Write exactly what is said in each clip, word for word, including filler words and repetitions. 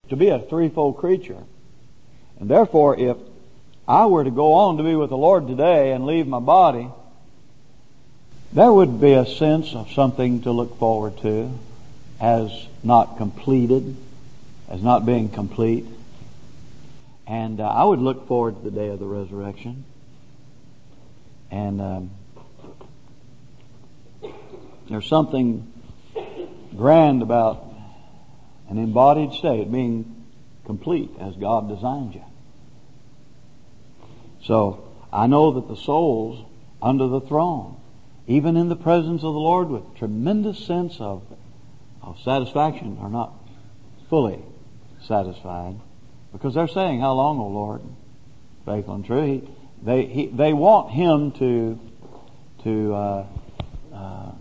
to be a threefold creature. And therefore, if I were to go on to be with the Lord today and leave my body, there would be a sense of something to look forward to as not completed, as not being complete. And uh, I would look forward to the day of the resurrection. And um, there's something grand about an embodied state being complete as God designed you. So I know that the souls under the throne, even in the presence of the Lord with tremendous sense of, of satisfaction, are not fully satisfied, because they're saying, "How long, O Lord?" Faithful and true. He, they he, they want Him to to uh, uh,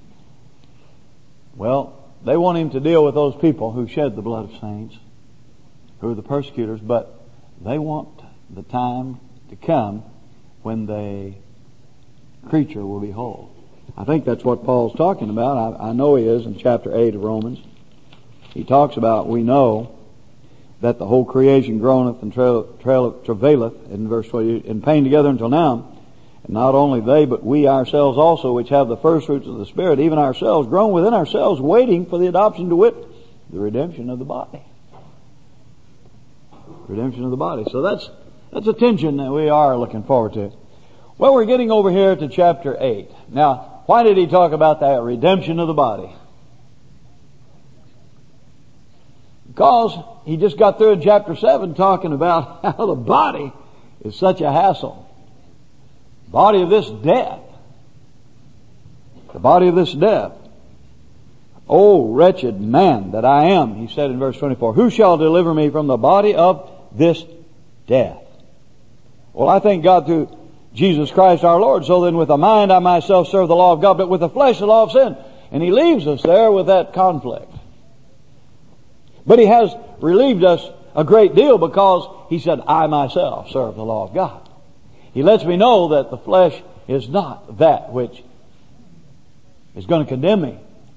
well, they want Him to deal with those people who shed the blood of saints, who are the persecutors, but they want the time to come when the creature will be whole. I think that's what Paul's talking about. I, I know he is in chapter eight of Romans. He talks about, we know that the whole creation groaneth and tra- tra- travaileth, in verse twenty, in pain together until now. And not only they, but we ourselves also, which have the first fruits of the Spirit, even ourselves, groan within ourselves, waiting for the adoption, to wit, the redemption of the body. Redemption of the body. So that's that's a tension that we are looking forward to. Well, we're getting over here to chapter eight. Now, why did he talk about that redemption of the body? Because he just got through in chapter seven talking about how the body is such a hassle. Body of this death. The body of this death. Oh, wretched man that I am, he said in verse twenty-four, who shall deliver me from the body of this death? Well, I thank God through Jesus Christ our Lord. So then with the mind I myself serve the law of God, but with the flesh the law of sin. And he leaves us there with that conflict. But he has relieved us a great deal, because he said, I myself serve the law of God. He lets me know that the flesh is not that which is going to condemn me,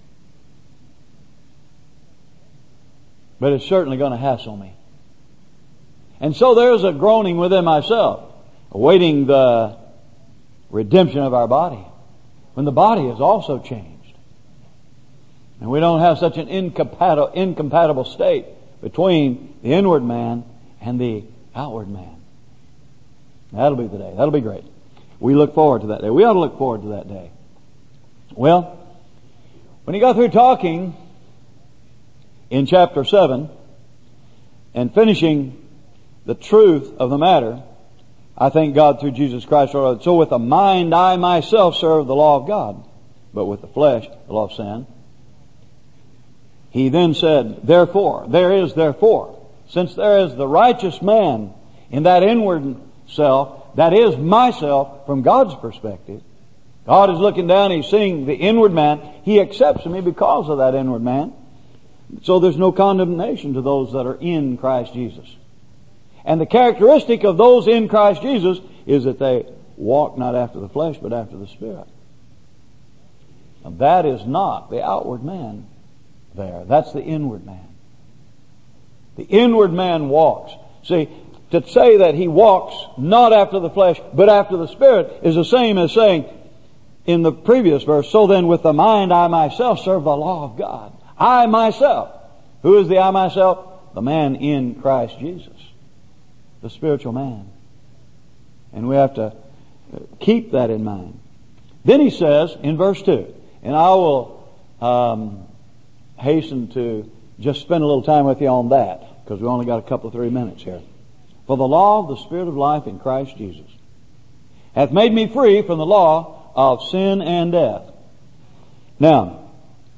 but it's certainly going to hassle me. And so there's a groaning within myself, awaiting the redemption of our body, when the body is also changed. And we don't have such an incompatible, incompatible state between the inward man and the outward man. That'll be the day. That'll be great. We look forward to that day. We ought to look forward to that day. Well, when he got through talking in chapter seven and finishing the truth of the matter, I thank God through Jesus Christ our Lord. So with the mind I myself serve the law of God, but with the flesh the law of sin. He then said, therefore, there is therefore, since there is the righteous man in that inward self, that is myself from God's perspective. God is looking down, He's seeing the inward man. He accepts me because of that inward man. So there's no condemnation to those that are in Christ Jesus. And the characteristic of those in Christ Jesus is that they walk not after the flesh, but after the Spirit. And that is not the outward man there. That's the inward man. The inward man walks. See, to say that he walks not after the flesh, but after the Spirit, is the same as saying in the previous verse, so then with the mind I myself serve the law of God. I myself. Who is the I myself? The man in Christ Jesus. The spiritual man. And we have to keep that in mind. Then he says in verse two, and I will um, hasten to just spend a little time with you on that, because we only got a couple of three minutes here. For the law of the Spirit of life in Christ Jesus hath made me free from the law of sin and death. Now,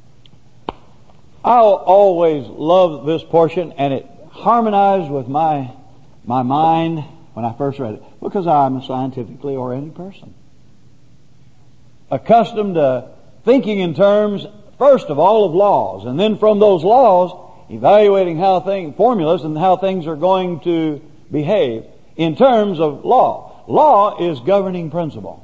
I always love this portion, and it harmonized with my my mind when I first read it, because I'm a scientifically oriented person, accustomed to thinking in terms, first of all, of laws, and then from those laws, evaluating how things, formulas, and how things are going to behave in terms of law. Law is governing principle.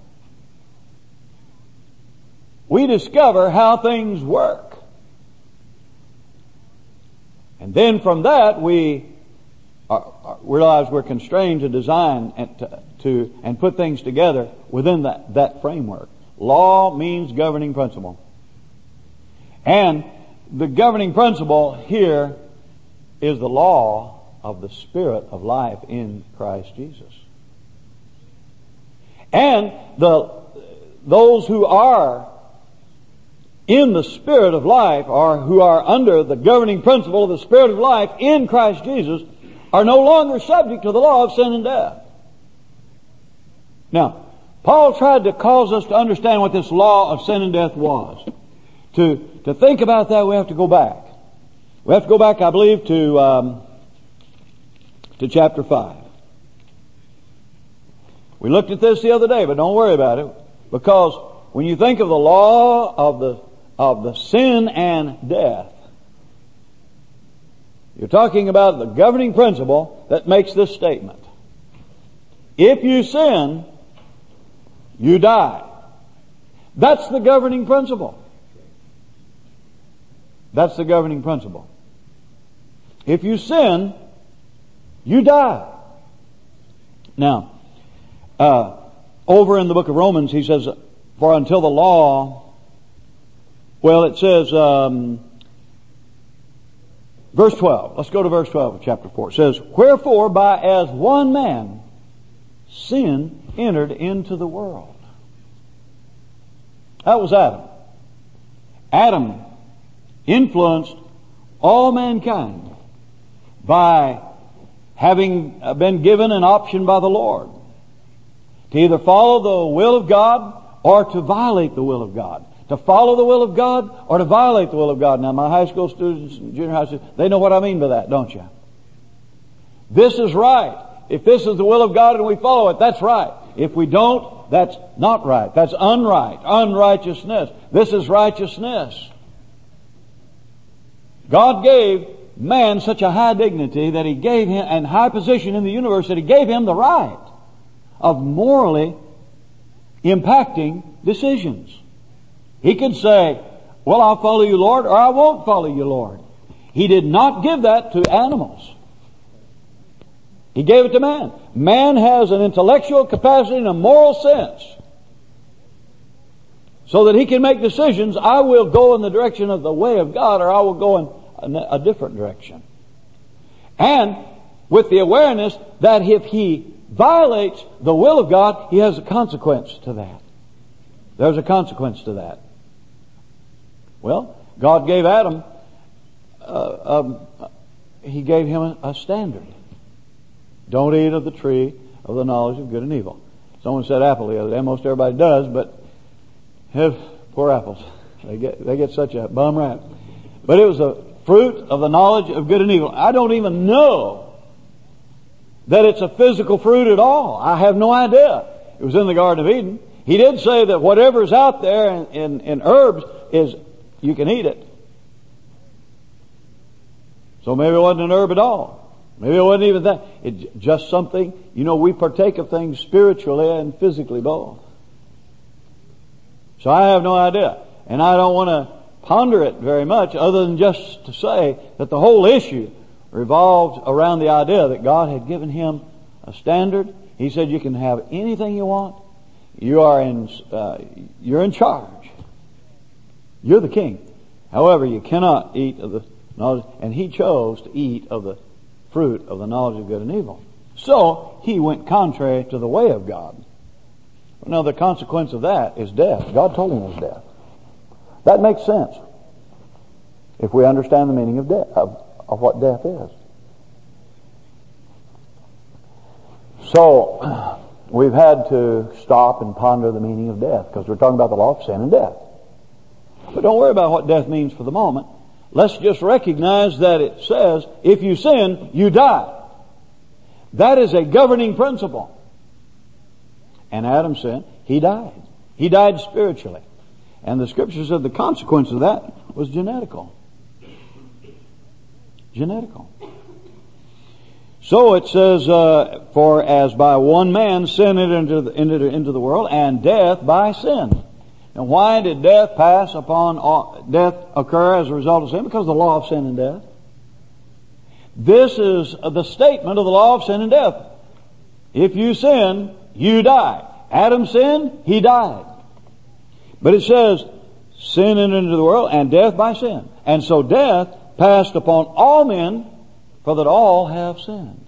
We discover how things work. And then from that we are, are, realize we're constrained to design and to, to and put things together within that, that framework. Law means governing principle. And the governing principle here is the law of the Spirit of life in Christ Jesus. And the those who are in the Spirit of life, or who are under the governing principle of the Spirit of life in Christ Jesus, are no longer subject to the law of sin and death. Now, Paul tried to cause us to understand what this law of sin and death was. To, to think about that, we have to go back. We have to go back, I believe, to, um, to chapter five. We looked at this the other day, but don't worry about it, because when you think of the law of the of the sin and death, you're talking about the governing principle that makes this statement. If you sin, you die. That's the governing principle. That's the governing principle. If you sin, you die. Now, uh, over in the book of Romans, he says, for until the law, well, it says, um, verse twelve. Let's go to verse twelve of chapter four. It says, wherefore by as one man sin entered into the world. That was Adam. Adam influenced all mankind by having been given an option by the Lord to either follow the will of God or to violate the will of God. To follow the will of God or to violate the will of God. Now, my high school students and junior high students, they know what I mean by that, don't you? This is right. If this is the will of God and we follow it, that's right. If we don't, that's not right. That's unright. Unrighteousness. This is righteousness. God gave man such a high dignity that He gave him, and high position in the universe, that He gave him the right of morally impacting decisions. He could say, well, I'll follow you, Lord, or I won't follow you, Lord. He did not give that to animals. He gave it to man. Man has an intellectual capacity and a moral sense so that he can make decisions. I will go in the direction of the way of God, or I will go in a different direction. And with the awareness that if he violates the will of God, he has a consequence to that. There's a consequence to that. Well, God gave Adam, uh, um, He gave him a, a standard. Don't eat of the tree of the knowledge of good and evil. Someone said apple the other day. Most everybody does, but have poor apples. They get they get such a bum rap. But it was a fruit of the knowledge of good and evil. I don't even know that it's a physical fruit at all. I have no idea. It was in the Garden of Eden. He did say that whatever's out there in, in, in herbs is, you can eat it. So maybe it wasn't an herb at all. Maybe it wasn't even that. It's just something, you know, we partake of things spiritually and physically both. So I have no idea. And I don't want to ponder it very much other than just to say that the whole issue revolved around the idea that God had given him a standard. He said you can have anything you want. You are in, uh, you're in charge. You're the king. However, you cannot eat of the knowledge, and he chose to eat of the fruit of the knowledge of good and evil. So, he went contrary to the way of God. Now, the consequence of that is death. God told him it was death. That makes sense if we understand the meaning of death, of, of what death is. So, we've had to stop and ponder the meaning of death because we're talking about the law of sin and death. But don't worry about what death means for the moment. Let's just recognize that it says, if you sin, you die. That is a governing principle. And Adam sinned. He died. He died spiritually. And the Scripture said the consequence of that was genetical. Genetical. So it says, uh, for as by one man sin entered into the, entered into the world, and death by sin. And why did death pass upon all, death occur as a result of sin? Because of the law of sin and death. This is the statement of the law of sin and death. If you sin, you die. Adam sinned, he died. But it says, sin entered into the world, and death by sin. And so death passed upon all men, for that all have sinned.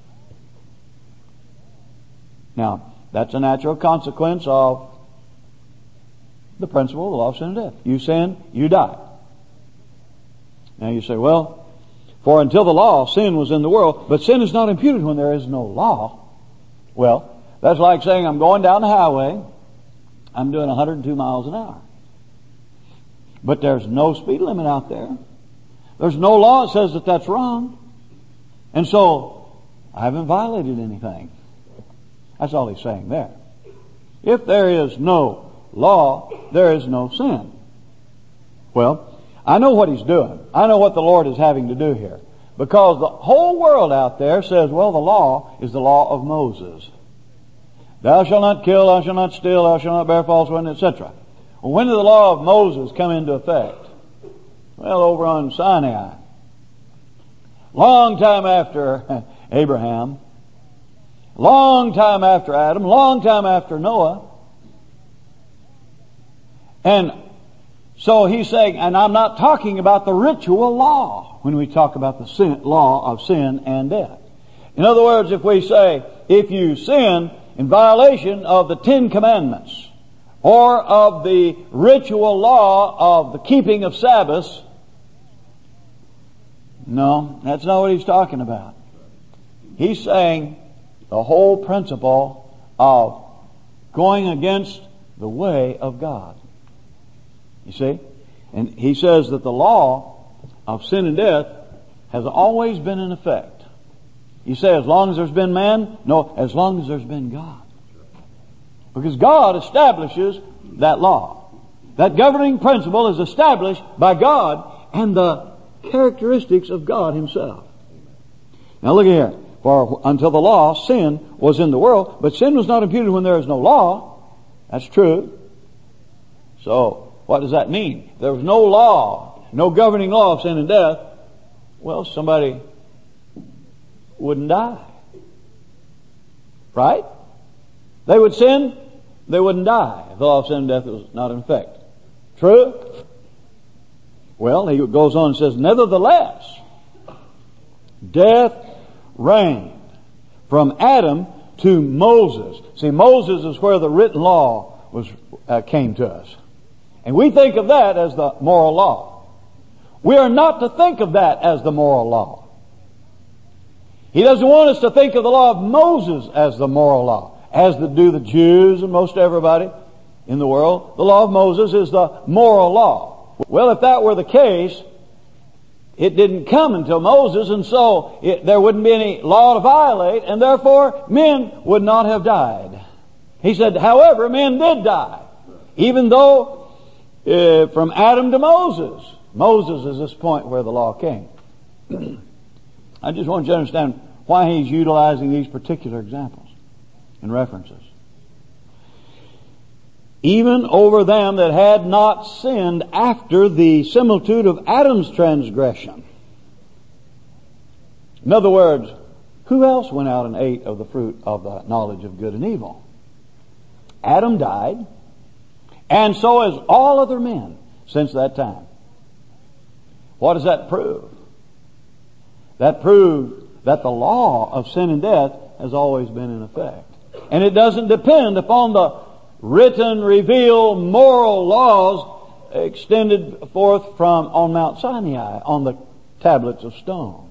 Now, that's a natural consequence of the principle of the law of sin and death. You sin, you die. Now you say, well, for until the law, sin was in the world, but sin is not imputed when there is no law. Well, that's like saying I'm going down the highway, I'm doing one hundred two miles an hour. But there's no speed limit out there. There's no law that says that that's wrong. And so, I haven't violated anything. That's all he's saying there. If there is no law, there is no sin. Well, I know what he's doing. I know what the Lord is having to do here. Because the whole world out there says, well, the law is the law of Moses. Thou shalt not kill, thou shalt not steal, thou shalt not bear false witness, et cetera. Well, when did the law of Moses come into effect? Well, over on Sinai. Long time after Abraham. Long time after Adam. Long time after Noah. And so he's saying, and I'm not talking about the ritual law when we talk about the sin, law of sin and death. In other words, if we say, if you sin in violation of the Ten Commandments or of the ritual law of the keeping of Sabbaths, no, that's not what he's talking about. He's saying the whole principle of going against the way of God. You see? And he says that the law of sin and death has always been in effect. You say as long as there's been man? No, as long as there's been God. Because God establishes that law. That governing principle is established by God and the characteristics of God Himself. Now look here. For until the law, sin was in the world, but sin was not imputed when there is no law. That's true. So, what does that mean? There was no law, no governing law of sin and death. Well, somebody wouldn't die. Right? They would sin, they wouldn't die if the law of sin and death was not in effect. True? Well, he goes on and says, nevertheless, death reigned from Adam to Moses. See, Moses is where the written law was uh, came to us. And we think of that as the moral law. We are not to think of that as the moral law. He doesn't want us to think of the law of Moses as the moral law, as do the Jews and most everybody in the world. The law of Moses is the moral law. Well, if that were the case, it didn't come until Moses, and so it, there wouldn't be any law to violate, and therefore men would not have died. He said, however, men did die, even though uh, from Adam to Moses. Moses is this point where the law came. I just want you to understand why he's utilizing these particular examples and references. Even over them that had not sinned after the similitude of Adam's transgression. In other words, who else went out and ate of the fruit of the knowledge of good and evil? Adam died, and so has all other men since that time. What does that prove? That proves that the law of sin and death has always been in effect. And it doesn't depend upon the written, revealed, moral laws extended forth from on Mount Sinai, on the tablets of stone.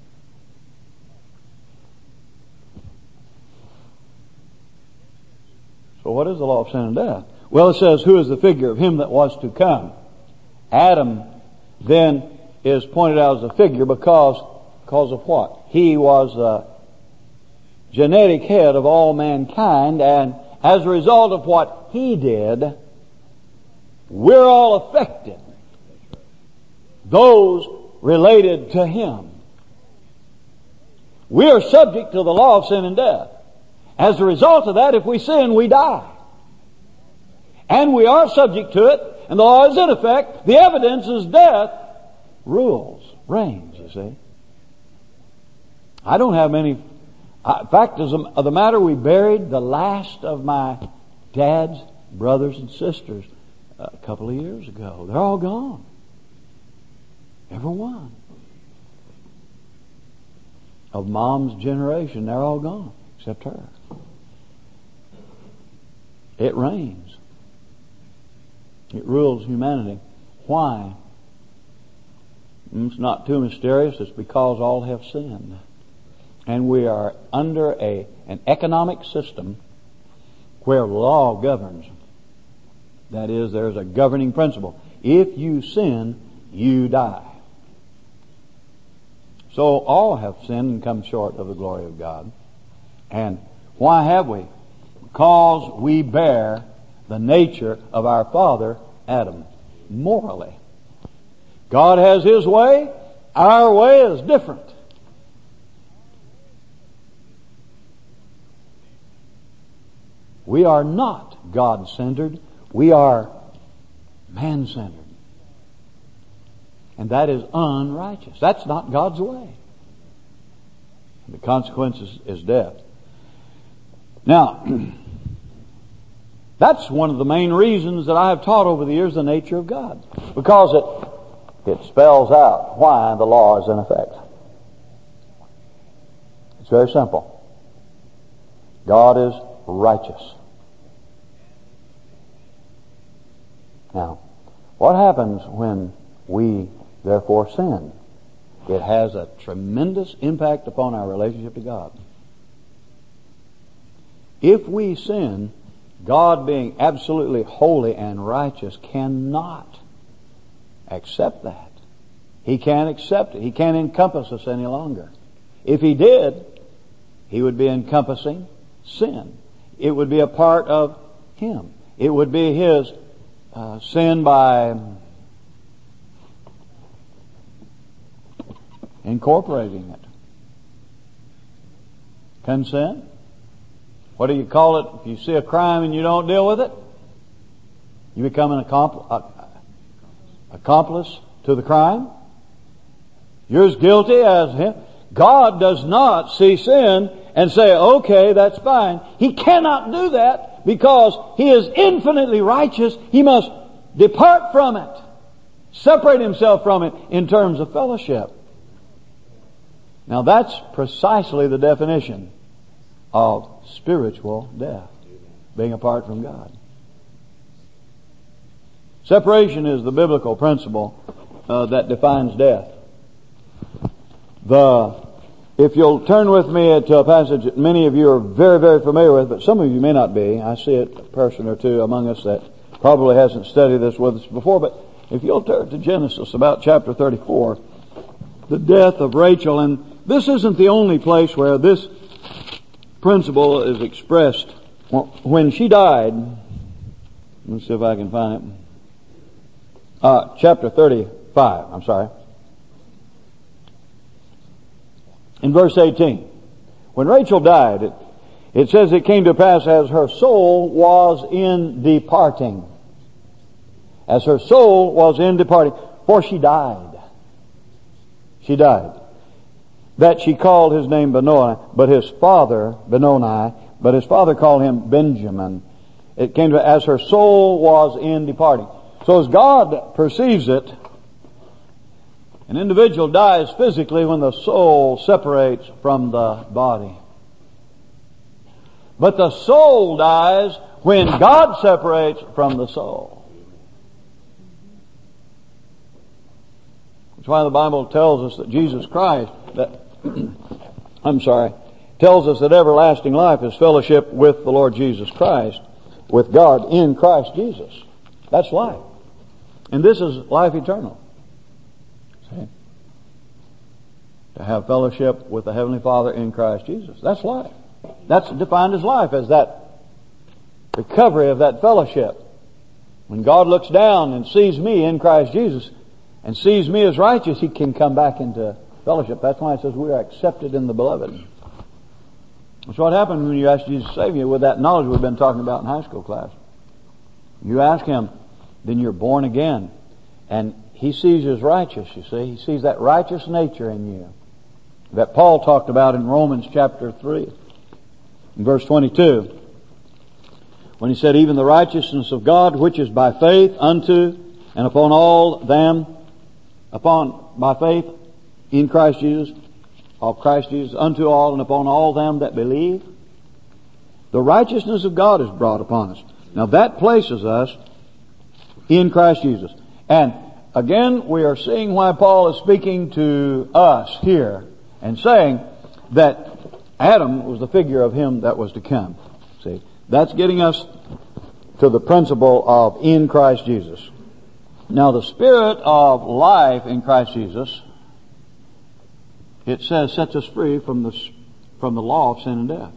So what is the law of sin and death? Well, it says, who is the figure of him that was to come? Adam then is pointed out as a figure because, because of what? He was the genetic head of all mankind, and as a result of what he did, we're all affected. Those related to him. We are subject to the law of sin and death. As a result of that, if we sin, we die. And we are subject to it, and the law is in effect. The evidence is death rules, reigns, you see. I don't have many. In fact, as of the matter, we buried the last of my dad's brothers and sisters a couple of years ago. They're all gone. Every one. Of Mom's generation, they're all gone, except her. It reigns. It rules humanity. Why? It's not too mysterious. It's because all have sinned. And we are under a an economic system where law governs. That is, there's a governing principle. If you sin, you die. So all have sinned and come short of the glory of God. And why have we? Because we bear the nature of our father, Adam, morally. God has His way. Our way is different. We are not God-centered. We are man-centered. And that is unrighteous. That's not God's way. And the consequence is, is death. Now, that's one of the main reasons that I have taught over the years the nature of God. Because it, it spells out why the law is in effect. It's very simple. God is righteous. Now, what happens when we therefore sin? It has a tremendous impact upon our relationship to God. If we sin, God, being absolutely holy and righteous, cannot accept that. He can't accept it. He can't encompass us any longer. If He did, He would be encompassing sin. It would be a part of Him. It would be His uh, sin by incorporating it. Consent. What do you call it? If you see a crime and you don't deal with it, you become an accompl- uh, accomplice to the crime. You're as guilty as him. God does not see sin and say, okay, that's fine. He cannot do that because He is infinitely righteous. He must depart from it, separate Himself from it in terms of fellowship. Now that's precisely the definition of spiritual death, being apart from God. Separation is the biblical principle uh, that defines death. The If you'll turn with me to a passage that many of you are very, very familiar with, but some of you may not be. I see it, a person or two among us that probably hasn't studied this with us before, but if you'll turn to Genesis, about chapter thirty-four, the death of Rachel, and this isn't the only place where this principle is expressed. When she died, let's see if I can find it. Uh, chapter thirty-five, I'm sorry. In verse eighteen, when Rachel died, it, it says it came to pass as her soul was in departing. As her soul was in departing, for she died. She died. That she called his name Benoni, but his father, Benoni, but his father called him Benjamin. It came to, as her soul was in departing. So as God perceives it, an individual dies physically when the soul separates from the body. But the soul dies when God separates from the soul. That's why the Bible tells us that Jesus Christ, that I'm sorry, tells us that everlasting life is fellowship with the Lord Jesus Christ, with God in Christ Jesus. That's life. And this is life eternal. See? To have fellowship with the Heavenly Father in Christ Jesus. That's life. That's defined as life, as that recovery of that fellowship. When God looks down and sees me in Christ Jesus and sees me as righteous, He can come back into fellowship. That's why it says we are accepted in the Beloved. That's what happened when you ask Jesus to save you with that knowledge we've been talking about in high school class. You ask Him, then you're born again. And He sees you as righteous, you see. He sees that righteous nature in you. that Paul talked about in Romans chapter three, in verse twenty-two, when he said, even the righteousness of God, which is by faith unto and upon all them, upon, by faith in Christ Jesus, of Christ Jesus, unto all and upon all them that believe. The righteousness of God is brought upon us. Now that places us in Christ Jesus. And again, we are seeing why Paul is speaking to us here and saying that Adam was the figure of him that was to come. See, that's getting us to the principle of in Christ Jesus. Now the Spirit of life in Christ Jesus, it says, sets us free from the, from the law of sin and death.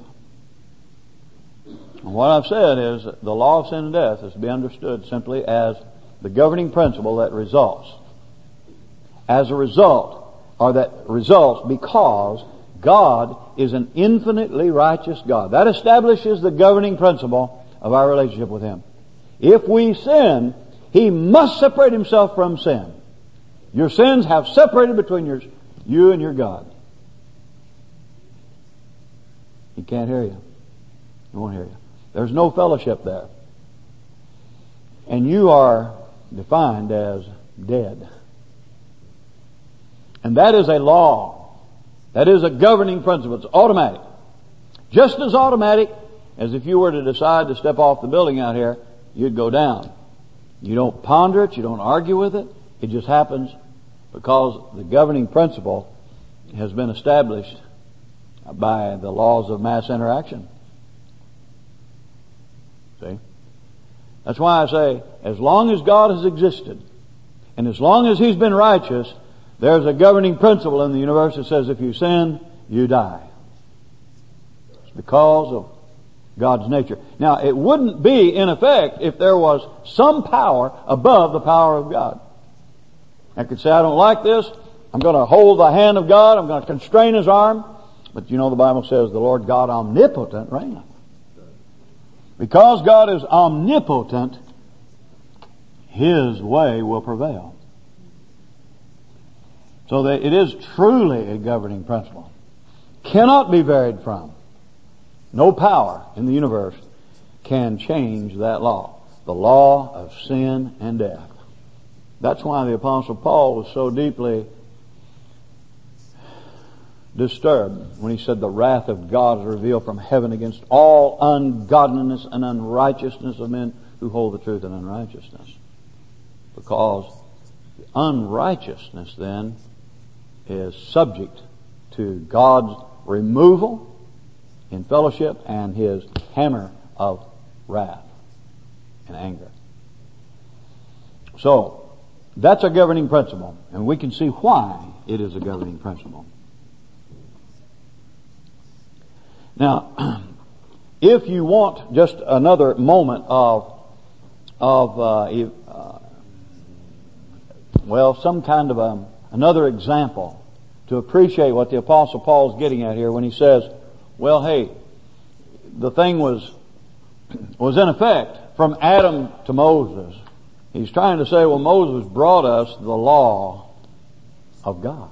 And what I've said is that the law of sin and death is to be understood simply as the governing principle that results. As a result, or that results because God is an infinitely righteous God. That establishes the governing principle of our relationship with Him. If we sin, He must separate Himself from sin. Your sins have separated between your, you and your God. He can't hear you. He won't hear you. There's no fellowship there. And you are defined as dead. And that is a law. That is a governing principle. It's automatic. Just as automatic as if you were to decide to step off the building out here, you'd go down. You don't ponder it. You don't argue with it. It just happens because the governing principle has been established by the laws of mass interaction. See? That's why I say, as long as God has existed, and as long as He's been righteous, there's a governing principle in the universe that says if you sin, you die. It's because of God's nature. Now, it wouldn't be in effect if there was some power above the power of God. I could say, I don't like this. I'm going to hold the hand of God. I'm going to constrain His arm. But you know the Bible says the Lord God omnipotent reigneth. Because God is omnipotent, His way will prevail. So that it is truly a governing principle. Cannot be varied from. No power in the universe can change that law. The law of sin and death. That's why the Apostle Paul was so deeply disturbed when he said the wrath of God is revealed from heaven against all ungodliness and unrighteousness of men who hold the truth in unrighteousness. Because the unrighteousness then is subject to God's removal in fellowship and His hammer of wrath and anger. So, that's a governing principle, and we can see why it is a governing principle. Now, if you want just another moment of, of uh, uh, well, some kind of a, another example to appreciate what the Apostle Paul is getting at here when he says, well, hey, the thing was, was in effect from Adam to Moses. He's trying to say, well, Moses brought us the law of God.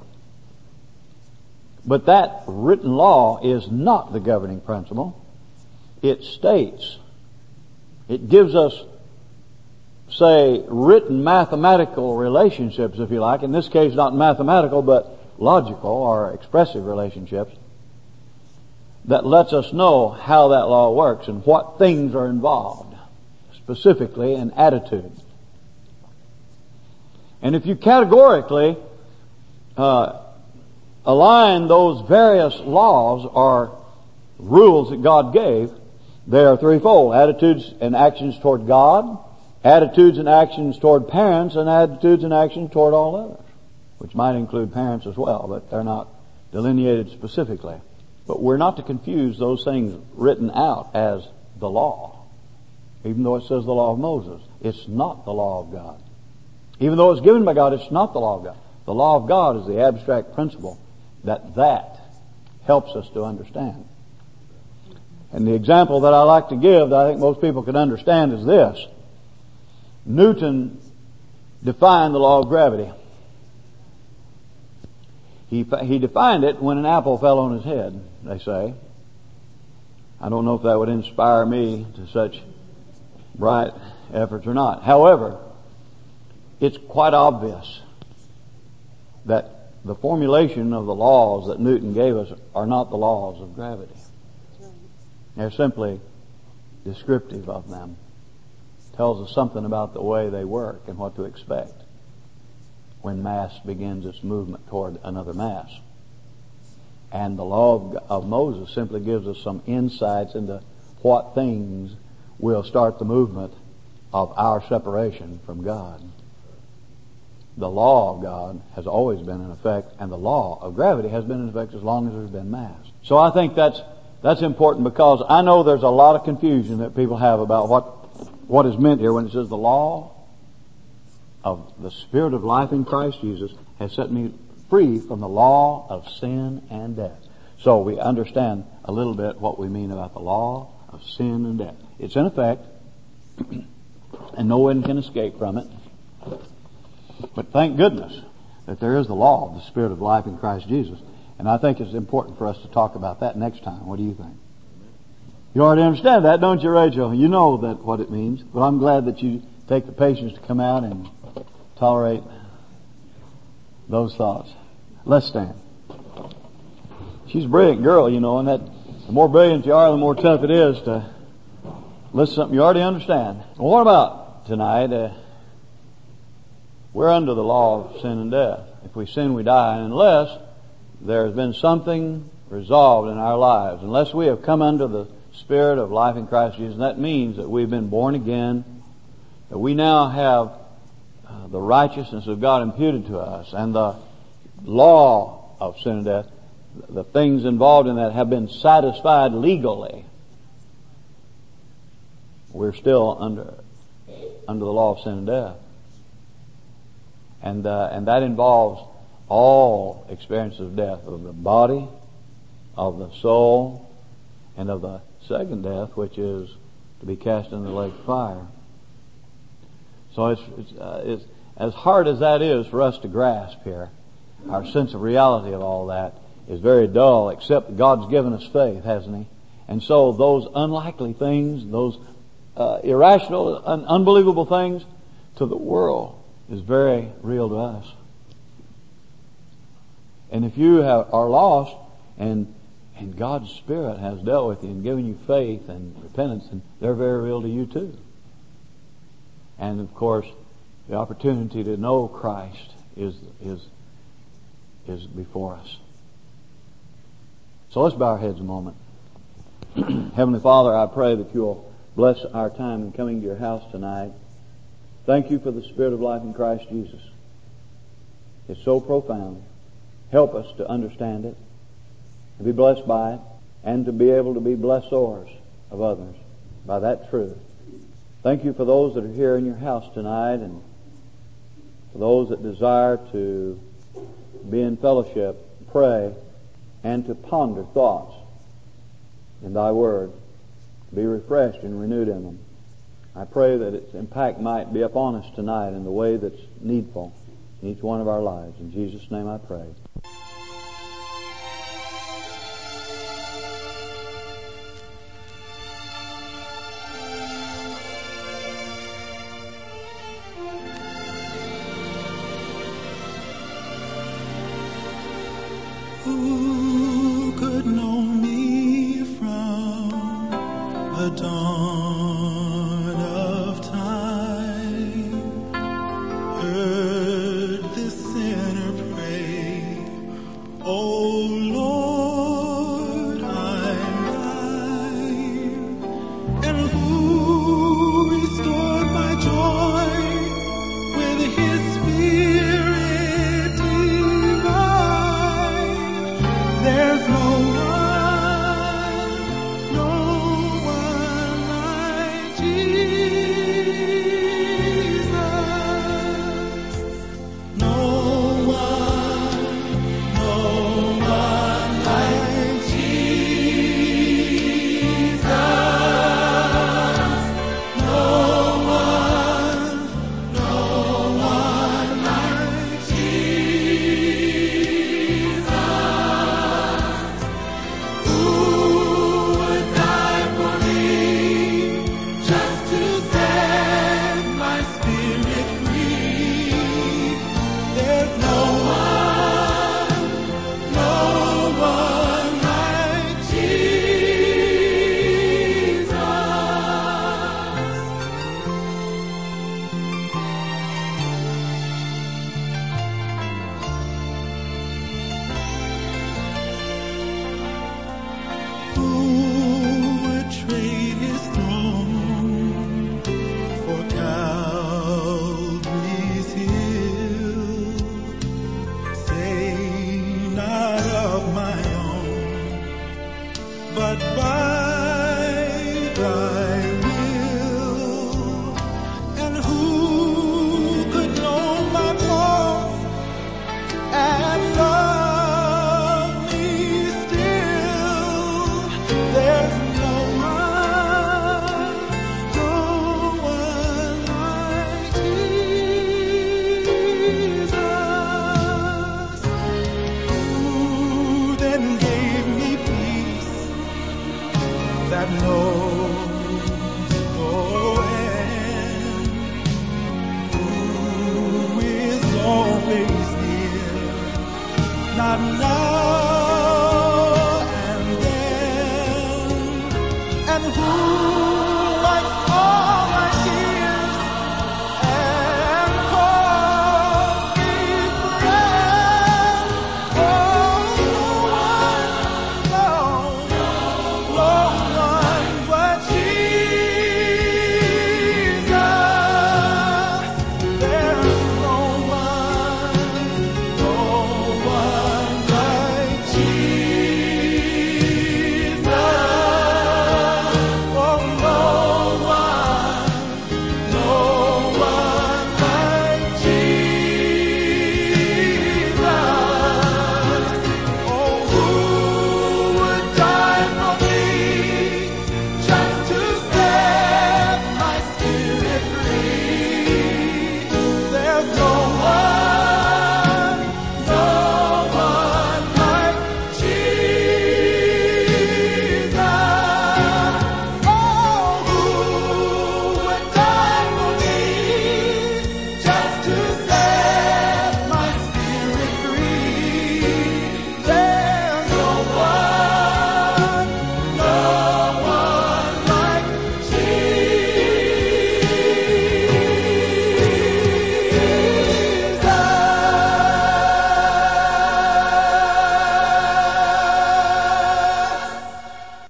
But that written law is not the governing principle. It states, it gives us, say, written mathematical relationships, if you like. In this case, not mathematical, but logical or expressive relationships that lets us know how that law works and what things are involved, specifically in attitude. And if you categorically uh, align those various laws or rules that God gave, they are threefold. Attitudes and actions toward God, attitudes and actions toward parents, and attitudes and actions toward all others, which might include parents as well, but they're not delineated specifically. But we're not to confuse those things written out as the law. Even though it says the law of Moses, it's not the law of God. Even though it's given by God, it's not the law of God. The law of God is the abstract principle that that helps us to understand. And the example that I like to give that I think most people can understand is this. Newton defined the law of gravity. He, he defined it when an apple fell on his head, they say. I don't know if that would inspire me to such bright efforts or not. However, it's quite obvious that the formulation of the laws that Newton gave us are not the laws of gravity. They're simply descriptive of them. Tells us something about the way they work and what to expect when mass begins its movement toward another mass. And the law of, of Moses simply gives us some insights into what things will start the movement of our separation from God. The law of God has always been in effect, and the law of gravity has been in effect as long as there's been mass. So I think that's that's important, because I know there's a lot of confusion that people have about what what is meant here when it says the law of the Spirit of life in Christ Jesus has set me free from the law of sin and death. So we understand a little bit what we mean about the law of sin and death. It's in effect, and no one can escape from it. But thank goodness that there is the law of the Spirit of life in Christ Jesus. And I think it's important for us to talk about that next time. What do you think? You already understand that, don't you, Rachel? You know that what it means. But I'm glad that you take the patience to come out and tolerate those thoughts. Let's stand. She's a brilliant girl, you know, and that the more brilliant you are, the more tough it is to listen to something you already understand. Well, what about tonight? Uh, we're under the law of sin and death. If we sin, we die. And unless there has been something resolved in our lives, unless we have come under the Spirit of life in Christ Jesus, that means that we've been born again, that we now have uh, the righteousness of God imputed to us, and the law of sin and death, the things involved in that have been satisfied legally. We're still under under the law of sin and death. And uh, and that involves all experiences of death, of the body, of the soul, and of the second death, which is to be cast into the lake of fire. So it's, it's, uh, it's as hard as that is for us to grasp here. Our sense of reality of all that is very dull, except God's given us faith, hasn't He? And so those unlikely things, those uh, irrational, un- unbelievable things to the world is very real to us. And if you have, are lost and and God's Spirit has dealt with you and given you faith and repentance, and they're very real to you too. And of course, the opportunity to know Christ is is is before us. So let's bow our heads a moment. Heavenly Father, I pray that you'll bless our time in coming to your house tonight. Thank you for the Spirit of life in Christ Jesus. It's so profound. Help us to understand it, to be blessed by it, and to be able to be blessors of others by that truth. Thank you for those that are here in your house tonight, and for those that desire to be in fellowship, pray, and to ponder thoughts in thy word, to be refreshed and renewed in them. I pray that its impact might be upon us tonight in the way that's needful in each one of our lives. In Jesus' name I pray. Who could know me from the dawn of time? Heard this sinner pray, "Oh Lord, I'm thine." And who restored my joy with His Spirit divine? There's no one, no one but by thy will. And who could know my faults and love me still? There's no one, no one like Jesus, who then gave me peace that knows no end, who is always near, not now and then, and who